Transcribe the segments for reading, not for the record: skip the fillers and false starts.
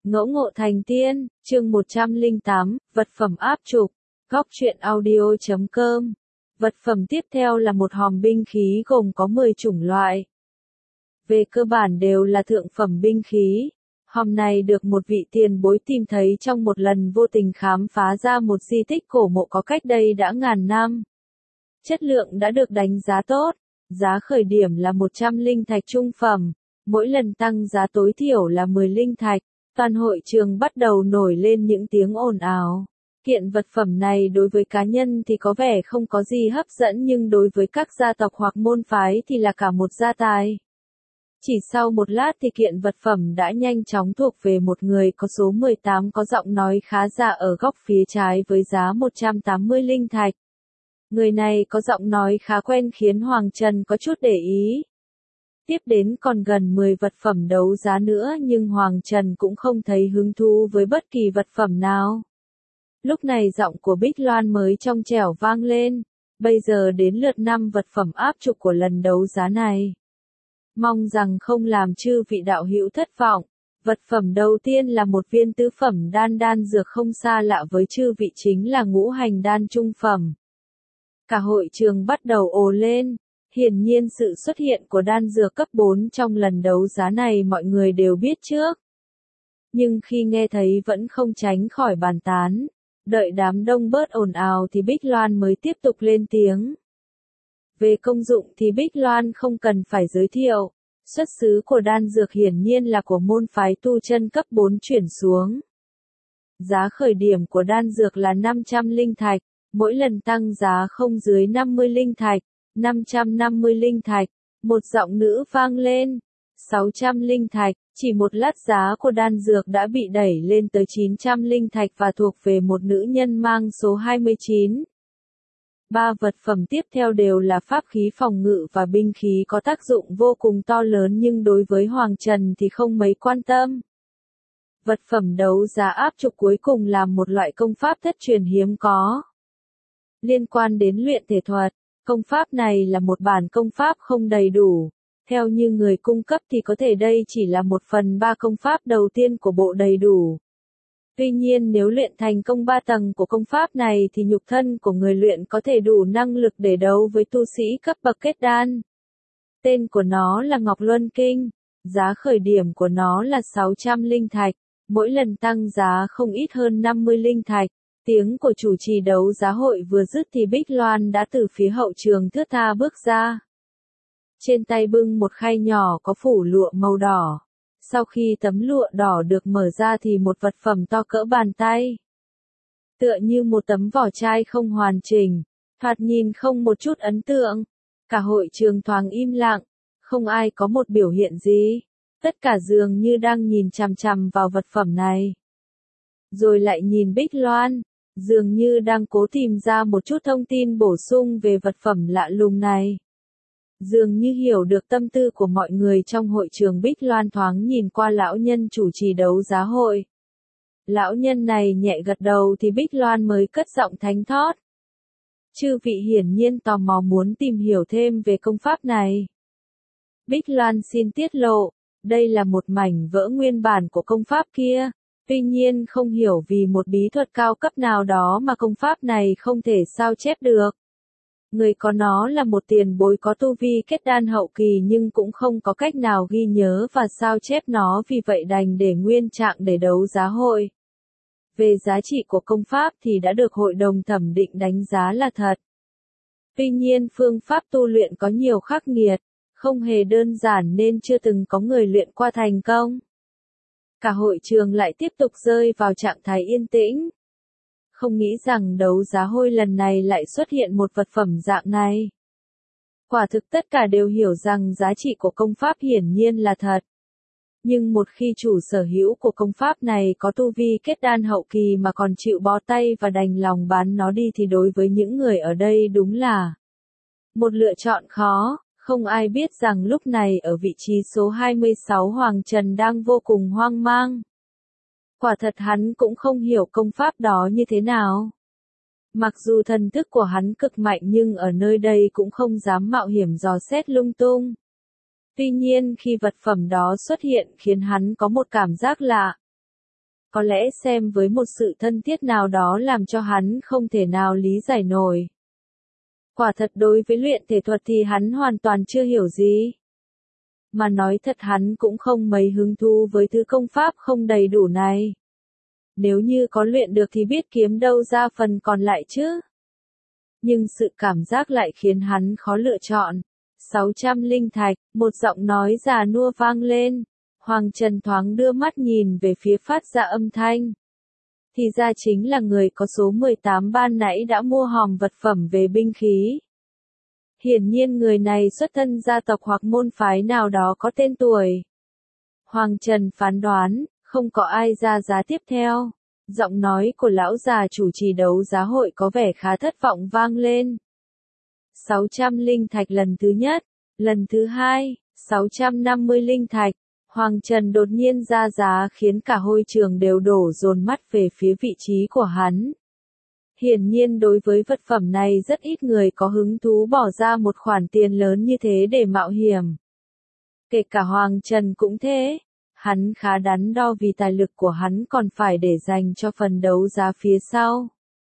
Ngẫu ngộ thành tiên, chương 108, vật phẩm áp trục, góc truyện audio.com. Vật phẩm tiếp theo là một hòm binh khí gồm có 10 chủng loại. Về cơ bản đều là thượng phẩm binh khí. Hòm này được một vị tiền bối tìm thấy trong một lần vô tình khám phá ra một di tích cổ mộ có cách đây đã ngàn năm. Chất lượng đã được đánh giá tốt, giá khởi điểm là 100 linh thạch trung phẩm, mỗi lần tăng giá tối thiểu là 10 linh thạch. Toàn hội trường bắt đầu nổi lên những tiếng ồn ào. Kiện vật phẩm này đối với cá nhân thì có vẻ không có gì hấp dẫn nhưng đối với các gia tộc hoặc môn phái thì là cả một gia tài. Chỉ sau một lát thì kiện vật phẩm đã nhanh chóng thuộc về một người có số 18 có giọng nói khá già ở góc phía trái với giá 180 linh thạch. Người này có giọng nói khá quen khiến Hoàng Trần có chút để ý. Tiếp đến còn gần 10 vật phẩm đấu giá nữa nhưng Hoàng Trần cũng không thấy hứng thú với bất kỳ vật phẩm nào. Lúc này giọng của Bích Loan mới trong trẻo vang lên, bây giờ đến lượt 5 vật phẩm áp trục của lần đấu giá này. Mong rằng không làm chư vị đạo hữu thất vọng. Vật phẩm đầu tiên là một viên tứ phẩm đan dược không xa lạ với chư vị chính là ngũ hành đan trung phẩm. Cả hội trường bắt đầu ồ lên. Hiển nhiên sự xuất hiện của đan dược cấp 4 trong lần đấu giá này mọi người đều biết trước. Nhưng khi nghe thấy vẫn không tránh khỏi bàn tán. Đợi đám đông bớt ồn ào thì Bích Loan mới tiếp tục lên tiếng. Về công dụng thì Bích Loan không cần phải giới thiệu. Xuất xứ của đan dược hiển nhiên là của môn phái tu chân cấp 4 chuyển xuống. Giá khởi điểm của đan dược là 500 linh thạch, mỗi lần tăng giá không dưới 50 linh thạch. 550 linh thạch, một giọng nữ vang lên, 600 linh thạch, chỉ một lát giá của đan dược đã bị đẩy lên tới 900 linh thạch và thuộc về một nữ nhân mang số 29. Ba vật phẩm tiếp theo đều là pháp khí phòng ngự và binh khí có tác dụng vô cùng to lớn nhưng đối với Hoàng Trần thì không mấy quan tâm. Vật phẩm đấu giá áp trục cuối cùng là một loại công pháp thất truyền hiếm có. Liên quan đến luyện thể thuật. Công pháp này là một bản công pháp không đầy đủ. Theo như người cung cấp thì có thể đây chỉ là 1/3 công pháp đầu tiên của bộ đầy đủ. Tuy nhiên nếu luyện thành công 3 tầng của công pháp này thì nhục thân của người luyện có thể đủ năng lực để đấu với tu sĩ cấp bậc kết đan. Tên của nó là Ngọc Luân Kinh. Giá khởi điểm của nó là 600 linh thạch. Mỗi lần tăng giá không ít hơn 50 linh thạch. Tiếng của chủ trì đấu giá hội vừa dứt thì Bích Loan đã từ phía hậu trường thướt tha bước ra. Trên tay bưng một khay nhỏ có phủ lụa màu đỏ. Sau khi tấm lụa đỏ được mở ra thì một vật phẩm to cỡ bàn tay. Tựa như một tấm vỏ chai không hoàn chỉnh, thoạt nhìn không một chút ấn tượng. Cả hội trường thoáng im lặng, không ai có một biểu hiện gì. Tất cả dường như đang nhìn chằm chằm vào vật phẩm này. Rồi lại nhìn Bích Loan. Dường như đang cố tìm ra một chút thông tin bổ sung về vật phẩm lạ lùng này. Dường như hiểu được tâm tư của mọi người trong hội trường Bích Loan thoáng nhìn qua lão nhân chủ trì đấu giá hội. Lão nhân này nhẹ gật đầu thì Bích Loan mới cất giọng thánh thót. Chư vị hiển nhiên tò mò muốn tìm hiểu thêm về công pháp này. Bích Loan xin tiết lộ, đây là một mảnh vỡ nguyên bản của công pháp kia. Tuy nhiên không hiểu vì một bí thuật cao cấp nào đó mà công pháp này không thể sao chép được. Người có nó là một tiền bối có tu vi kết đan hậu kỳ nhưng cũng không có cách nào ghi nhớ và sao chép nó vì vậy đành để nguyên trạng để đấu giá hội. Về giá trị của công pháp thì đã được hội đồng thẩm định đánh giá là thật. Tuy nhiên phương pháp tu luyện có nhiều khắc nghiệt, không hề đơn giản nên chưa từng có người luyện qua thành công. Cả hội trường lại tiếp tục rơi vào trạng thái yên tĩnh. Không nghĩ rằng đấu giá hội lần này lại xuất hiện một vật phẩm dạng này. Quả thực tất cả đều hiểu rằng giá trị của công pháp hiển nhiên là thật. Nhưng một khi chủ sở hữu của công pháp này có tu vi kết đan hậu kỳ mà còn chịu bó tay và đành lòng bán nó đi thì đối với những người ở đây đúng là một lựa chọn khó. Không ai biết rằng lúc này ở vị trí số 26 Hoàng Trần đang vô cùng hoang mang. Quả thật hắn cũng không hiểu công pháp đó như thế nào. Mặc dù thần thức của hắn cực mạnh nhưng ở nơi đây cũng không dám mạo hiểm dò xét lung tung. Tuy nhiên khi vật phẩm đó xuất hiện khiến hắn có một cảm giác lạ. có lẽ xem với một sự thân thiết nào đó làm cho hắn không thể nào lý giải nổi. Quả thật đối với luyện thể thuật thì hắn hoàn toàn chưa hiểu gì. Mà nói thật hắn cũng không mấy hứng thú với thứ công pháp không đầy đủ này. Nếu như có luyện được thì biết kiếm đâu ra phần còn lại chứ. Nhưng sự cảm giác lại khiến hắn khó lựa chọn. 600 linh thạch, một giọng nói già nua vang lên. Hoàng Trần thoáng đưa mắt nhìn về phía phát ra âm thanh. Thì ra chính là người có số 18 ban nãy đã mua hòm vật phẩm về binh khí. Hiển nhiên người này xuất thân gia tộc hoặc môn phái nào đó có tên tuổi. Hoàng Trần phán đoán, không có ai ra giá tiếp theo. Giọng nói của lão già chủ trì đấu giá hội có vẻ khá thất vọng vang lên. 600 linh thạch lần thứ nhất, lần thứ hai, 650 linh thạch. Hoàng Trần đột nhiên ra giá khiến cả hội trường đều đổ dồn mắt về phía vị trí của hắn. Hiển nhiên đối với vật phẩm này rất ít người có hứng thú bỏ ra một khoản tiền lớn như thế để mạo hiểm. Kể cả Hoàng Trần cũng thế. Hắn khá đắn đo vì tài lực của hắn còn phải để dành cho phần đấu giá phía sau.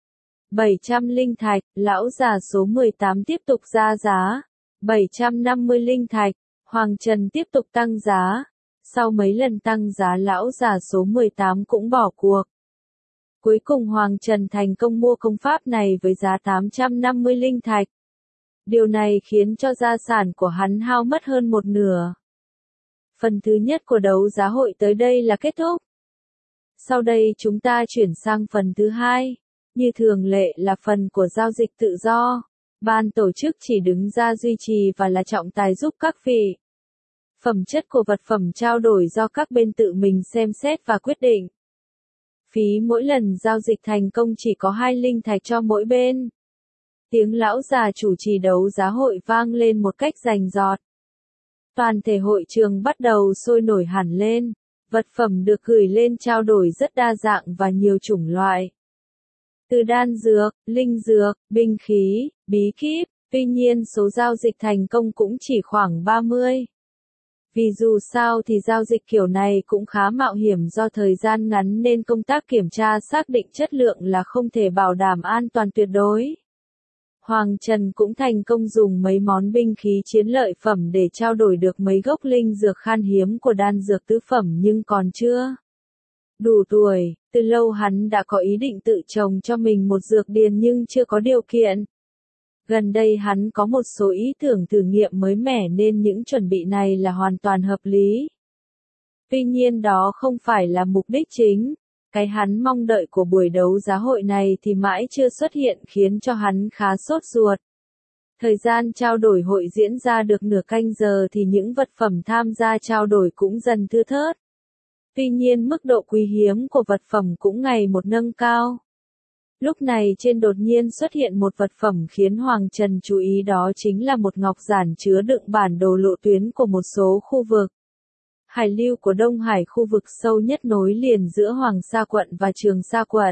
700 linh thạch, lão già số 18 tiếp tục ra giá. 750 linh thạch, Hoàng Trần tiếp tục tăng giá. Sau mấy lần tăng giá lão già số 18 cũng bỏ cuộc. Cuối cùng Hoàng Trần thành công mua công pháp này với giá 850 linh thạch. Điều này khiến cho gia sản của hắn hao mất hơn một nửa. Phần thứ nhất của đấu giá hội tới đây là kết thúc. Sau đây chúng ta chuyển sang phần thứ hai. Như thường lệ là phần của giao dịch tự do. Ban tổ chức chỉ đứng ra duy trì và là trọng tài giúp các vị. Phẩm chất của vật phẩm trao đổi do các bên tự mình xem xét và quyết định. Phí mỗi lần giao dịch thành công chỉ có 2 linh thạch cho mỗi bên. Tiếng lão già chủ trì đấu giá hội vang lên một cách rành rọt. Toàn thể hội trường bắt đầu sôi nổi hẳn lên. Vật phẩm được gửi lên trao đổi rất đa dạng và nhiều chủng loại. Từ đan dược, linh dược, binh khí, bí kíp, tuy nhiên số giao dịch thành công cũng chỉ khoảng 30. Vì dù sao thì giao dịch kiểu này cũng khá mạo hiểm do thời gian ngắn nên công tác kiểm tra xác định chất lượng là không thể bảo đảm an toàn tuyệt đối. Hoàng Trần cũng thành công dùng mấy món binh khí chiến lợi phẩm để trao đổi được mấy gốc linh dược khan hiếm của đan dược tứ phẩm nhưng còn chưa đủ tuổi. Từ lâu hắn đã có ý định tự trồng cho mình một dược điền nhưng chưa có điều kiện. Gần đây hắn có một số ý tưởng thử nghiệm mới mẻ nên những chuẩn bị này là hoàn toàn hợp lý. Tuy nhiên đó không phải là mục đích chính. Cái hắn mong đợi của buổi đấu giá hội này thì mãi chưa xuất hiện khiến cho hắn khá sốt ruột. Thời gian trao đổi hội diễn ra được nửa canh giờ thì những vật phẩm tham gia trao đổi cũng dần thưa thớt. Tuy nhiên mức độ quý hiếm của vật phẩm cũng ngày một nâng cao. Lúc này trên đột nhiên xuất hiện một vật phẩm khiến Hoàng Trần chú ý, đó chính là một ngọc giản chứa đựng bản đồ lộ tuyến của một số khu vực. Hải lưu của Đông Hải, khu vực sâu nhất nối liền giữa Hoàng Sa quận và Trường Sa quận.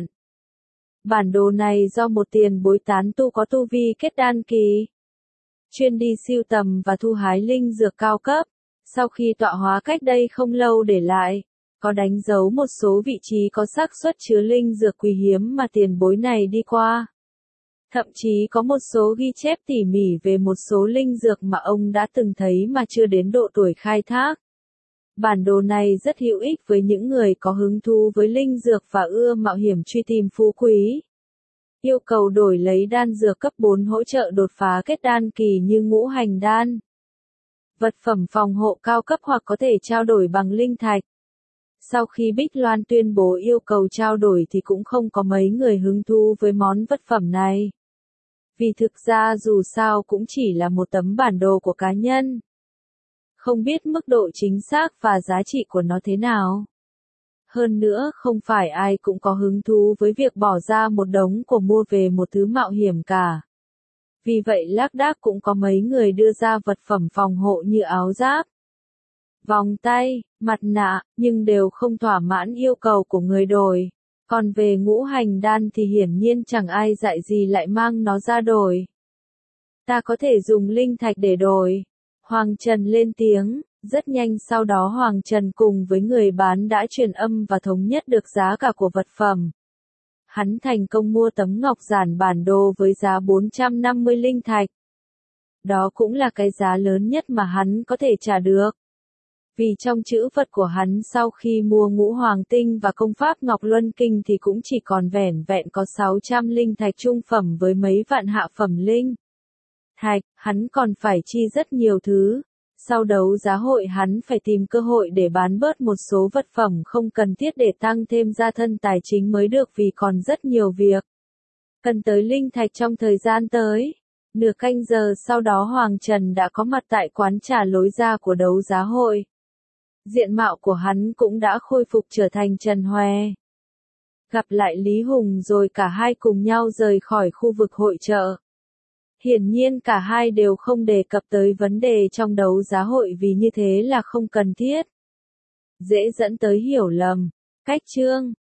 Bản đồ này do một tiền bối tán tu có tu vi kết đan kỳ, chuyên đi sưu tầm và thu hái linh dược cao cấp, sau khi tọa hóa cách đây không lâu để lại, có đánh dấu một số vị trí có xác suất chứa linh dược quý hiếm mà tiền bối này đi qua. Thậm chí có một số ghi chép tỉ mỉ về một số linh dược mà ông đã từng thấy mà chưa đến độ tuổi khai thác. Bản đồ này rất hữu ích với những người có hứng thú với linh dược và ưa mạo hiểm truy tìm phú quý. Yêu cầu đổi lấy đan dược cấp 4 hỗ trợ đột phá kết đan kỳ như ngũ hành đan. Vật phẩm phòng hộ cao cấp hoặc có thể trao đổi bằng linh thạch. Sau khi Bích Loan tuyên bố yêu cầu trao đổi thì cũng không có mấy người hứng thú với món vật phẩm này. Vì thực ra dù sao cũng chỉ là một tấm bản đồ của cá nhân. Không biết mức độ chính xác và giá trị của nó thế nào. Hơn nữa không phải ai cũng có hứng thú với việc bỏ ra một đống của mua về một thứ mạo hiểm cả. Vì vậy lác đác cũng có mấy người đưa ra vật phẩm phòng hộ như áo giáp, vòng tay, mặt nạ, nhưng đều không thỏa mãn yêu cầu của người đổi. Còn về ngũ hành đan thì hiển nhiên chẳng ai dạy gì lại mang nó ra đổi. Ta có thể dùng linh thạch để đổi. Hoàng Trần lên tiếng, Rất nhanh sau đó Hoàng Trần cùng với người bán đã truyền âm và thống nhất được giá cả của vật phẩm. Hắn thành công mua tấm ngọc giản bản đồ với giá 450 linh thạch. Đó cũng là cái giá lớn nhất mà hắn có thể trả được. Vì trong chữ vật của hắn sau khi mua ngũ hoàng tinh và công pháp Ngọc Luân Kinh thì cũng chỉ còn vẻn vẹn có 600 linh thạch trung phẩm với mấy vạn hạ phẩm linh thạch, hắn còn phải chi rất nhiều thứ. Sau đấu giá hội hắn phải tìm cơ hội để bán bớt một số vật phẩm không cần thiết để tăng thêm gia thân tài chính mới được vì còn rất nhiều việc cần tới linh thạch trong thời gian tới. Nửa canh giờ sau đó Hoàng Trần đã có mặt tại quán trà lối ra của đấu giá hội. Diện mạo của hắn cũng đã khôi phục trở thành Trần Hòe. Gặp lại Lý Hùng rồi cả hai cùng nhau rời khỏi khu vực hội chợ. Hiển nhiên cả hai đều không đề cập tới vấn đề trong đấu giá hội vì như thế là không cần thiết. Dễ dẫn tới hiểu lầm. Cách chương